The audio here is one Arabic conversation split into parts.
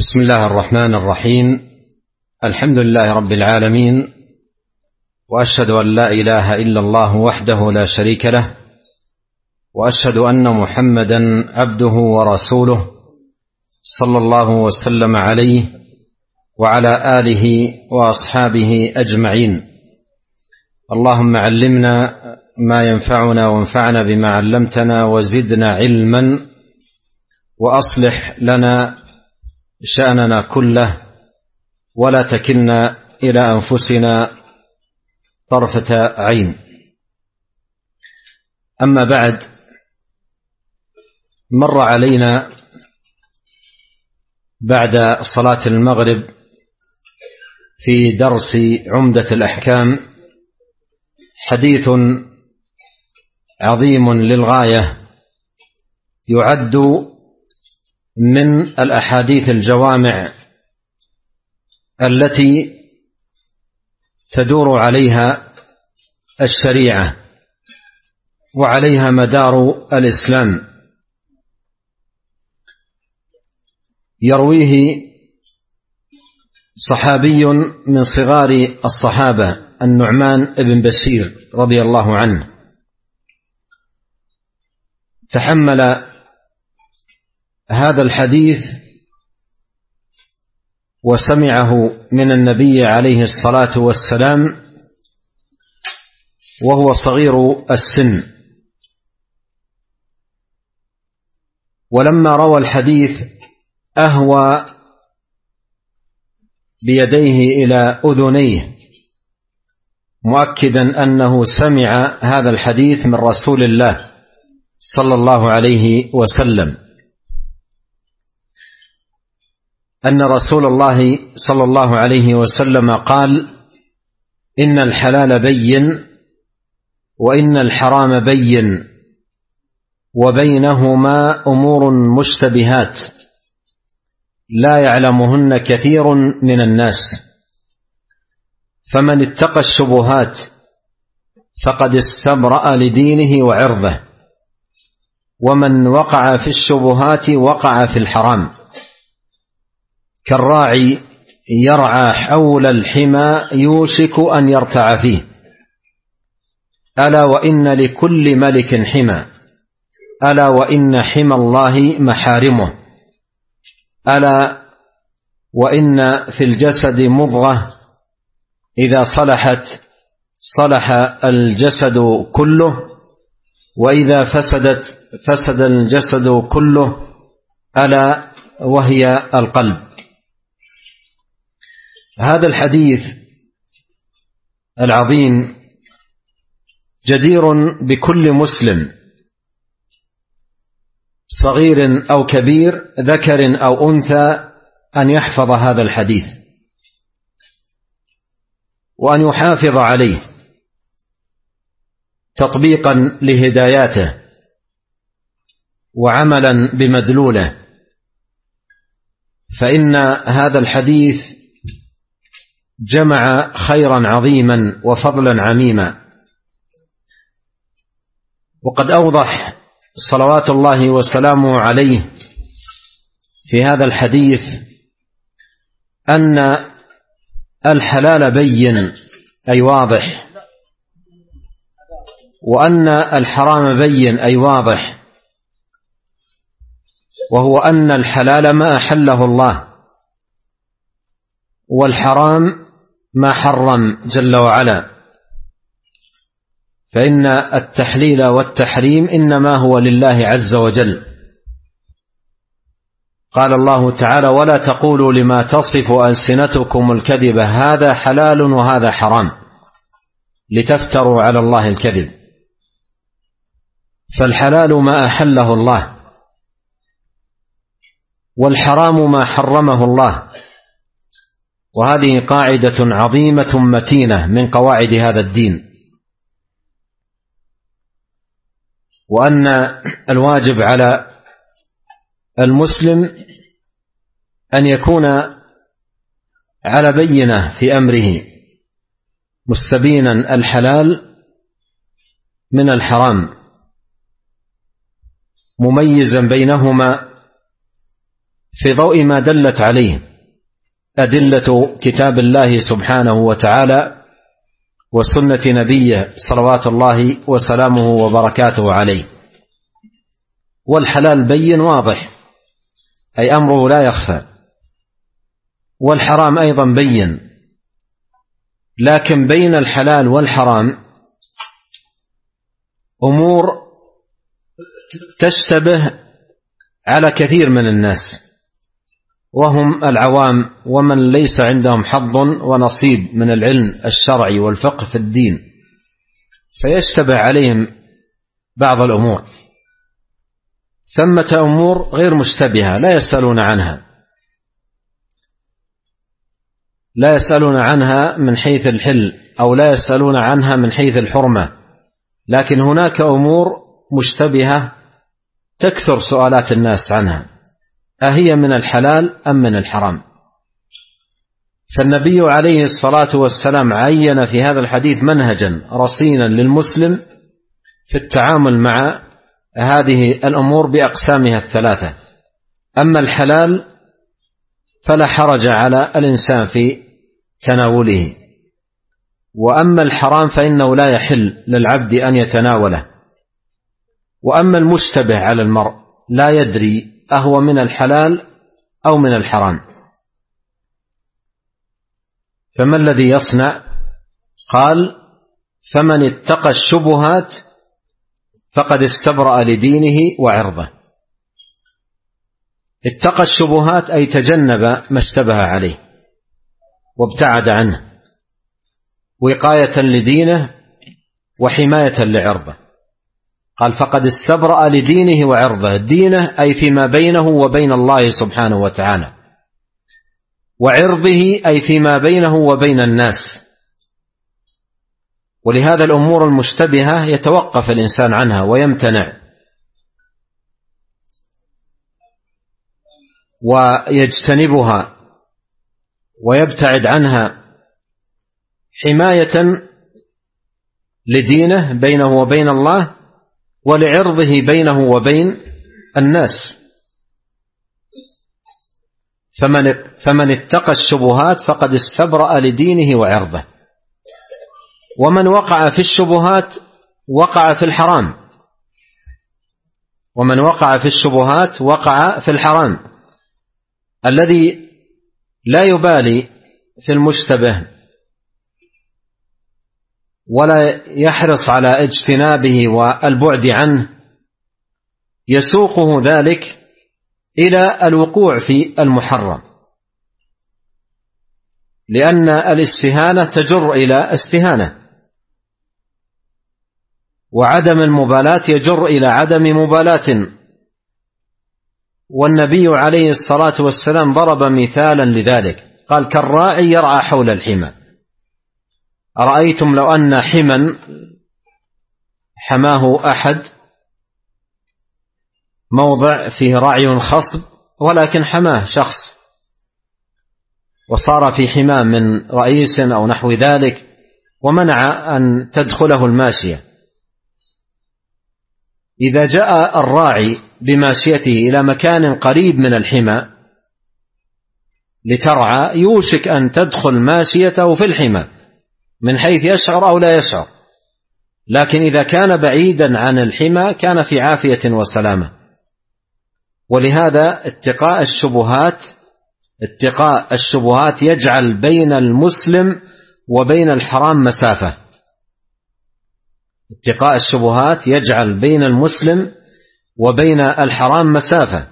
بسم الله الرحمن الرحيم. الحمد لله رب العالمين، وأشهد أن لا إله إلا الله وحده لا شريك له، وأشهد أن محمدا عبده ورسوله صلى الله وسلم عليه وعلى آله وأصحابه أجمعين. اللهم علمنا ما ينفعنا وانفعنا بما علمتنا وزدنا علما، وأصلح لنا شأننا كله ولا تكلنا إلى أنفسنا طرفة عين. أما بعد، مر علينا بعد صلاة المغرب في درس عمدة الأحكام حديث عظيم للغاية، يعد من الأحاديث الجوامع التي تدور عليها الشريعة وعليها مدار الإسلام. يرويه صحابي من صغار الصحابة، النعمان بن بشير رضي الله عنه، تحمل هذا الحديث وسمعه من النبي عليه الصلاة والسلام وهو صغير السن، ولما روى الحديث أهوى بيديه إلى أذنيه مؤكدا أنه سمع هذا الحديث من رسول الله صلى الله عليه وسلم، أن رسول الله صلى الله عليه وسلم قال: إن الحلال بين وإن الحرام بين وبينهما أمور مشتبهات لا يعلمهن كثير من الناس، فمن اتقى الشبهات فقد استبرأ لدينه وعرضه، ومن وقع في الشبهات وقع في الحرام، كالراعي يرعى حول الحمى يوشك أن يرتع فيه، ألا وإن لكل ملك حمى، ألا وإن حمى الله محارمه، ألا وإن في الجسد مضغة إذا صلحت صلح الجسد كله، وإذا فسدت فسد الجسد كله، ألا وهي القلب. هذا الحديث العظيم جدير بكل مسلم صغير أو كبير، ذكر أو أنثى، أن يحفظ هذا الحديث وأن يحافظ عليه تطبيقا لهداياته وعملا بمدلوله، فإن هذا الحديث جمع خيرا عظيما وفضلا عميما. وقد أوضح صلوات الله وسلامه عليه في هذا الحديث أن الحلال بين أي واضح، وأن الحرام بين أي واضح، وهو أن الحلال ما أحله الله، والحرام ما حرم جل وعلا، فإن التحليل والتحريم إنما هو لله عز وجل. قال الله تعالى: ولا تقولوا لما تصف ألسنتكم الكذب هذا حلال وهذا حرام لتفتروا على الله الكذب. فالحلال ما أحله الله، والحرام ما حرمه الله، وهذه قاعدة عظيمة متينة من قواعد هذا الدين، وأن الواجب على المسلم أن يكون على بينة في أمره، مستبينا الحلال من الحرام، مميزا بينهما في ضوء ما دلت عليه أدلة كتاب الله سبحانه وتعالى وسنة نبيه صلوات الله وسلامه وبركاته عليه. والحلال بين واضح، أي أمره لا يخفى، والحرام أيضا بين، لكن بين الحلال والحرام أمور تشتبه على كثير من الناس، وهم العوام ومن ليس عندهم حظ ونصيب من العلم الشرعي والفقه في الدين، فيشتبه عليهم بعض الأمور. ثمة أمور غير مشتبهة لا يسألون عنها من حيث الحل، أو لا يسألون عنها من حيث الحرمة، لكن هناك أمور مشتبهة تكثر سؤالات الناس عنها، أهي من الحلال أم من الحرام؟ فالنبي عليه الصلاة والسلام عين في هذا الحديث منهجا رصينا للمسلم في التعامل مع هذه الأمور بأقسامها الثلاثة. أما الحلال فلا حرج على الإنسان في تناوله، وأما الحرام فإنه لا يحل للعبد أن يتناوله. وأما المشتبه على المرء لا يدري أهو من الحلال أو من الحرام، فما الذي يصنع؟ قال: فمن اتقى الشبهات فقد استبرأ لدينه وعرضه. اتقى الشبهات أي تجنب ما اشتبه عليه وابتعد عنه، وقاية لدينه وحماية لعرضه. قال: فقد استبرأ لدينه وعرضه، دينه أي فيما بينه وبين الله سبحانه وتعالى، وعرضه أي فيما بينه وبين الناس. ولهذا الأمور المشتبهة يتوقف الإنسان عنها ويمتنع ويجتنبها ويبتعد عنها حماية لدينه بينه وبين الله، ولعرضه بينه وبين الناس. فمن اتقى الشبهات فقد استبرأ لدينه وعرضه. ومن وقع في الشبهات وقع في الحرام، ومن وقع في الشبهات وقع في الحرام. الذي لا يبالي في المشتبه ولا يحرص على اجتنابه والبعد عنه يسوقه ذلك إلى الوقوع في المحرم، لأن الاستهانة تجر إلى استهانة، وعدم المبالاة يجر إلى عدم مبالاة. والنبي عليه الصلاة والسلام ضرب مثالا لذلك، قال: كالراعي يرعى حول الحمى. أرأيتم لو أن حما حماه أحد، موضع فيه رعي خصب ولكن حماه شخص، وصار في حماه من رئيس أو نحو ذلك، ومنع أن تدخله الماشية. إذا جاء الراعي بماشيته إلى مكان قريب من الحمى لترعى، يوشك أن تدخل ماشيته في الحمى من حيث يشعر أو لا يشعر، لكن إذا كان بعيدا عن الحمى كان في عافية وسلامة. ولهذا اتقاء الشبهات يجعل بين المسلم وبين الحرام مسافة. اتقاء الشبهات يجعل بين المسلم وبين الحرام مسافة،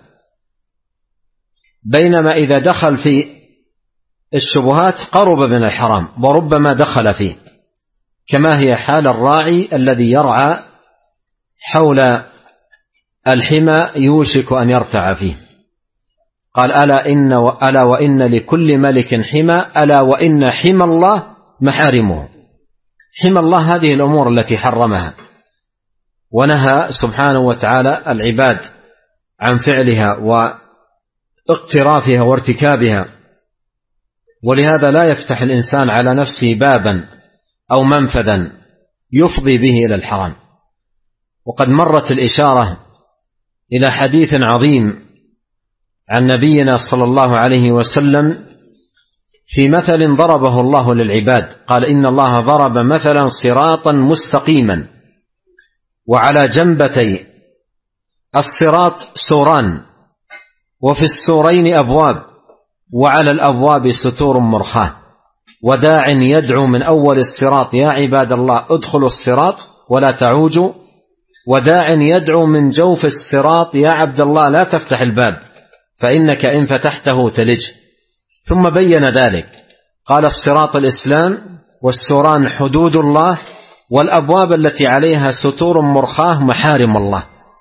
بينما إذا دخل في الشبهات قرب من الحرام وربما دخل فيه، كما هي حال الراعي الذي يرعى حول الحمى يوشك أن يرتع فيه. قال: ألا وإن لكل ملك حمى، ألا وإن حمى الله محارمه. حمى الله هذه الأمور التي حرمها ونهى سبحانه وتعالى العباد عن فعلها واقترافها وارتكابها. ولهذا لا يفتح الإنسان على نفسه بابا أو منفذا يفضي به إلى الحرام. وقد مرت الإشارة إلى حديث عظيم عن نبينا صلى الله عليه وسلم في مثل ضربه الله للعباد، قال: إن الله ضرب مثلا صراطا مستقيما، وعلى جنبتي الصراط سوران، وفي السورين أبواب، وعلى الأبواب ستور مرخاة، وداع يدعو من أول الصراط: يا عباد الله ادخلوا الصراط ولا تعوجوا، وداع يدعو من جوف الصراط: يا عبد الله لا تفتح الباب فإنك إن فتحته تلج. ثم بين ذلك، قال: الصراط الإسلام، والسوران حدود الله، والأبواب التي عليها ستور مرخاة محارم الله.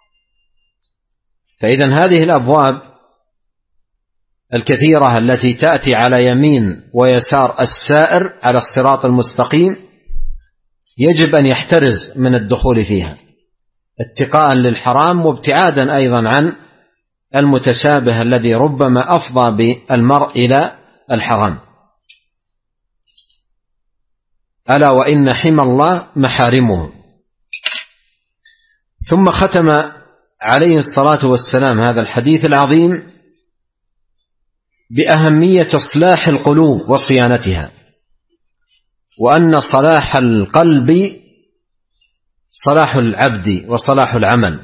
فإذن هذه الأبواب الكثيرة التي تأتي على يمين ويسار السائر على الصراط المستقيم يجب أن يحترز من الدخول فيها اتقاء للحرام، وابتعادا أيضا عن المتشابه الذي ربما أفضى بالمرء إلى الحرام. ألا وإن حمى الله محارمه. ثم ختم عليه الصلاة والسلام هذا الحديث العظيم بأهمية إصلاح القلوب وصيانتها، وأن صلاح القلب صلاح العبد وصلاح العمل.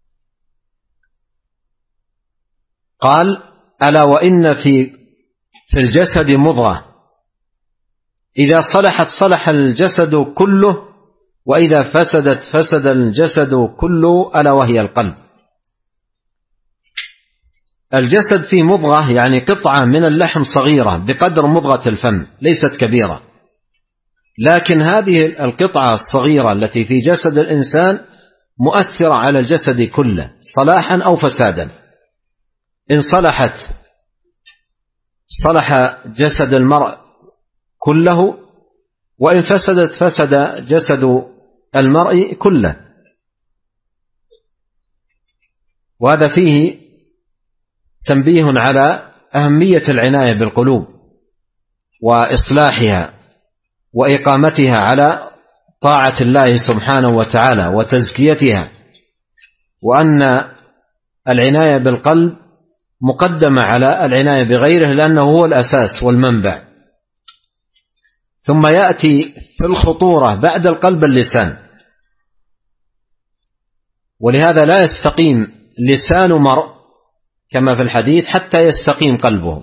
قال: ألا وإن في الجسد مضغة إذا صلحت صلح الجسد كله، وإذا فسدت فسد الجسد كله، ألا وهي القلب. الجسد فيه مضغة، يعني قطعة من اللحم صغيرة بقدر مضغة الفم، ليست كبيرة، لكن هذه القطعة الصغيرة التي في جسد الإنسان مؤثرة على الجسد كله صلاحا أو فسادا. إن صلحت صلح جسد المرء كله، وإن فسدت فسد جسد المرء كله. وهذا فيه تنبيه على أهمية العناية بالقلوب وإصلاحها وإقامتها على طاعة الله سبحانه وتعالى وتزكيتها، وأن العناية بالقلب مقدمة على العناية بغيره، لأنه هو الأساس والمنبع. ثم يأتي في الخطورة بعد القلب اللسان، ولهذا لا يستقيم لسان مرء كما في الحديث حتى يستقيم قلبه.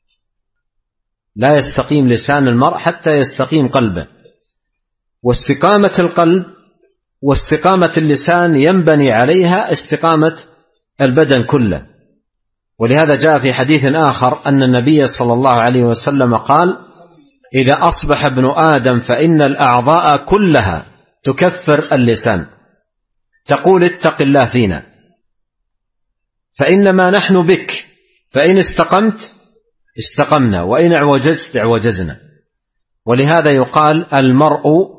لا يستقيم لسان المرء حتى يستقيم قلبه. واستقامة القلب واستقامة اللسان ينبني عليها استقامة البدن كله. ولهذا جاء في حديث آخر أن النبي صلى الله عليه وسلم قال: إذا أصبح ابن آدم فإن الأعضاء كلها تكفر اللسان، تقول: اتق الله فينا فإنما نحن بك، فإن استقمت استقمنا، وإن اعوجزت اعوجزنا. ولهذا يقال المرء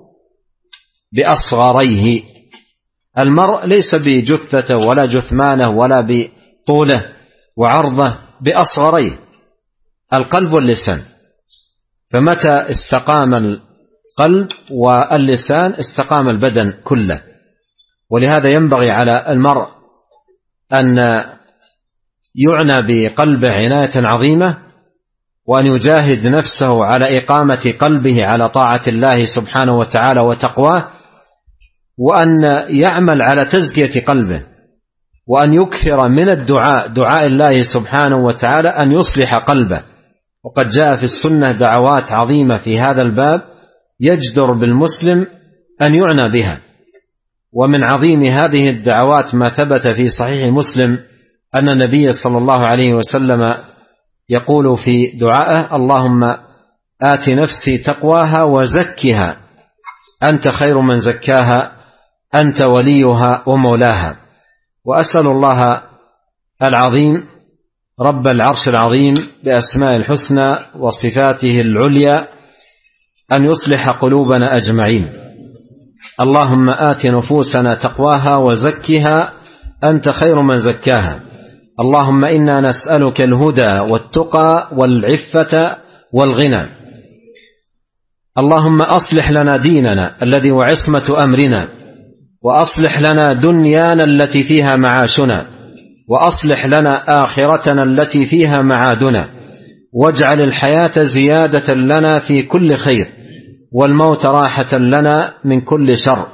بأصغريه. المرء ليس بجثته ولا جثمانه ولا بطوله وعرضه، بأصغريه القلب واللسان. فمتى استقام القلب واللسان استقام البدن كله. ولهذا ينبغي على المرء أن يعنى بقلبه عناية عظيمة، وأن يجاهد نفسه على إقامة قلبه على طاعة الله سبحانه وتعالى وتقواه، وأن يعمل على تزكية قلبه، وأن يكثر من الدعاء، دعاء الله سبحانه وتعالى أن يصلح قلبه. وقد جاء في السنة دعوات عظيمة في هذا الباب يجدر بالمسلم أن يعنى بها. ومن عظيم هذه الدعوات ما ثبت في صحيح مسلم أن النبي صلى الله عليه وسلم يقول في دعائه: اللهم آت نفسي تقواها وزكها أنت خير من زكاها أنت وليها ومولاها. وأسأل الله العظيم رب العرش العظيم بأسماء الحسنى وصفاته العليا أن يصلح قلوبنا أجمعين. اللهم آت نفوسنا تقواها وزكها أنت خير من زكاها. اللهم إنا نسألك الهدى والتقى والعفة والغنى. اللهم أصلح لنا ديننا الذي هو عصمة أمرنا، وأصلح لنا دنيانا التي فيها معاشنا، وأصلح لنا آخرتنا التي فيها معادنا، واجعل الحياة زيادة لنا في كل خير، والموت راحة لنا من كل شر.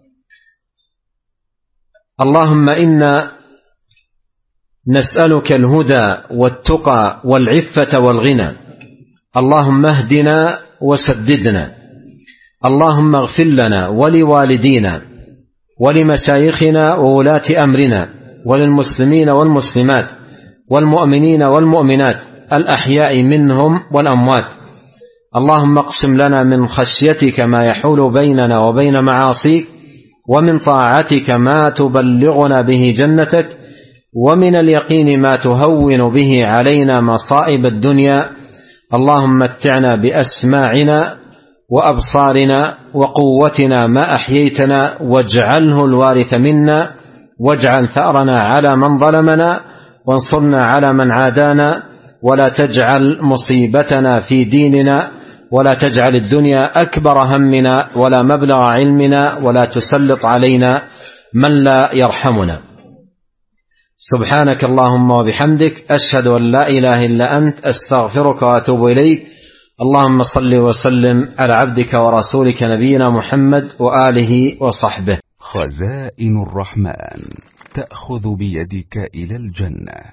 اللهم إنا نسألك الهدى والتقى والعفة والغنى. اللهم اهدنا وسددنا. اللهم اغفر لنا ولوالدينا ولمشايخنا وولاة أمرنا وللمسلمين والمسلمات والمؤمنين والمؤمنات الأحياء منهم والأموات. اللهم اقسم لنا من خشيتك ما يحول بيننا وبين معاصيك، ومن طاعتك ما تبلغنا به جنتك، ومن اليقين ما تهون به علينا مصائب الدنيا. اللهم متعنا بأسماعنا وأبصارنا وقوتنا ما أحييتنا، واجعله الوارث منا، واجعل ثأرنا على من ظلمنا، وانصرنا على من عادانا، ولا تجعل مصيبتنا في ديننا، ولا تجعل الدنيا أكبر همنا ولا مبلغ علمنا، ولا تسلط علينا من لا يرحمنا. سبحانك اللهم وبحمدك، أشهد أن لا إله إلا أنت، أستغفرك وأتوب إليك. اللهم صل وسلم على عبدك ورسولك نبينا محمد وآله وصحبه. خزائن الرحمن تأخذ بيدك إلى الجنة.